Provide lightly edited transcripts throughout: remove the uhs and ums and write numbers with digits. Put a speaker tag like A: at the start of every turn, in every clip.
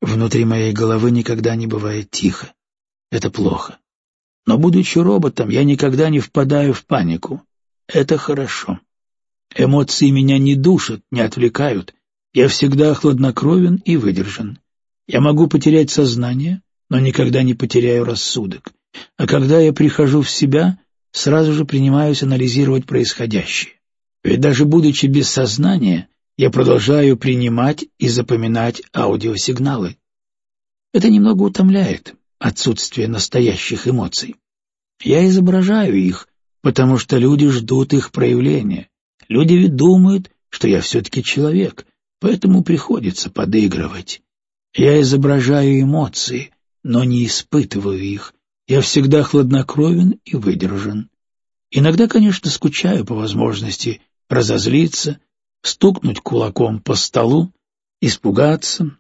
A: Внутри моей головы никогда не бывает тихо. Это плохо. Но, будучи роботом, я никогда не впадаю в панику. Это хорошо. Эмоции меня не душат, не отвлекают. Я всегда хладнокровен и выдержан. Я могу потерять сознание, но никогда не потеряю рассудок. А когда я прихожу в себя, сразу же принимаюсь анализировать происходящее. Ведь даже будучи без сознания, я продолжаю принимать и запоминать аудиосигналы. Это немного утомляет, отсутствие настоящих эмоций. Я изображаю их, потому что люди ждут их проявления. Люди ведь думают, что я все-таки человек, поэтому приходится подыгрывать. Я изображаю эмоции, но не испытываю их. Я всегда хладнокровен и выдержан. Иногда, конечно, скучаю по возможности разозлиться, стукнуть кулаком по столу, испугаться.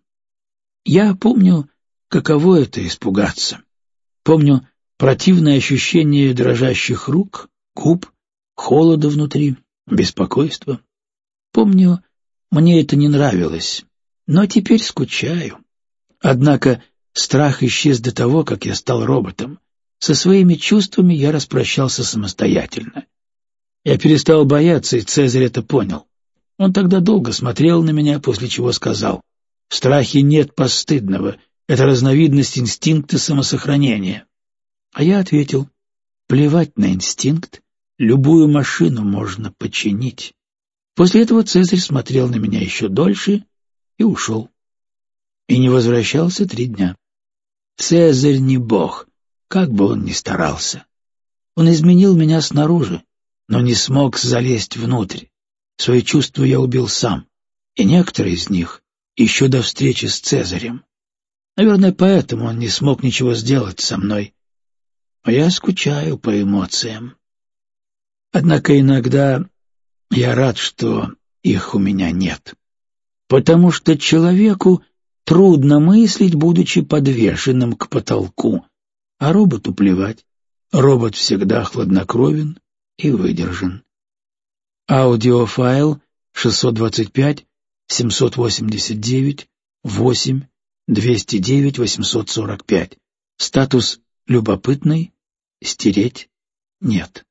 A: Я помню, каково это — испугаться. Помню противное ощущение дрожащих рук, губ, холода внутри, беспокойства. Помню, мне это не нравилось, но теперь скучаю. Однако страх исчез до того, как я стал роботом. Со своими чувствами я распрощался самостоятельно. Я перестал бояться, и Цезарь это понял. Он тогда долго смотрел на меня, после чего сказал: «В страхе нет постыдного, это разновидность инстинкта самосохранения». А я ответил: «Плевать на инстинкт, любую машину можно починить». После этого Цезарь смотрел на меня еще дольше и ушел. И не возвращался 3 дня. Цезарь не бог, как бы он ни старался. Он изменил меня снаружи, но не смог залезть внутрь. Свои чувства я убил сам, и некоторые из них еще до встречи с Цезарем. Наверное, поэтому он не смог ничего сделать со мной. Но я скучаю по эмоциям. Однако иногда я рад, что их у меня нет. Потому что человеку трудно мыслить, будучи подвешенным к потолку, а роботу плевать. Робот всегда хладнокровен и выдержан. Аудиофайл 625 789 8 209 845. Статус любопытный, стереть нет.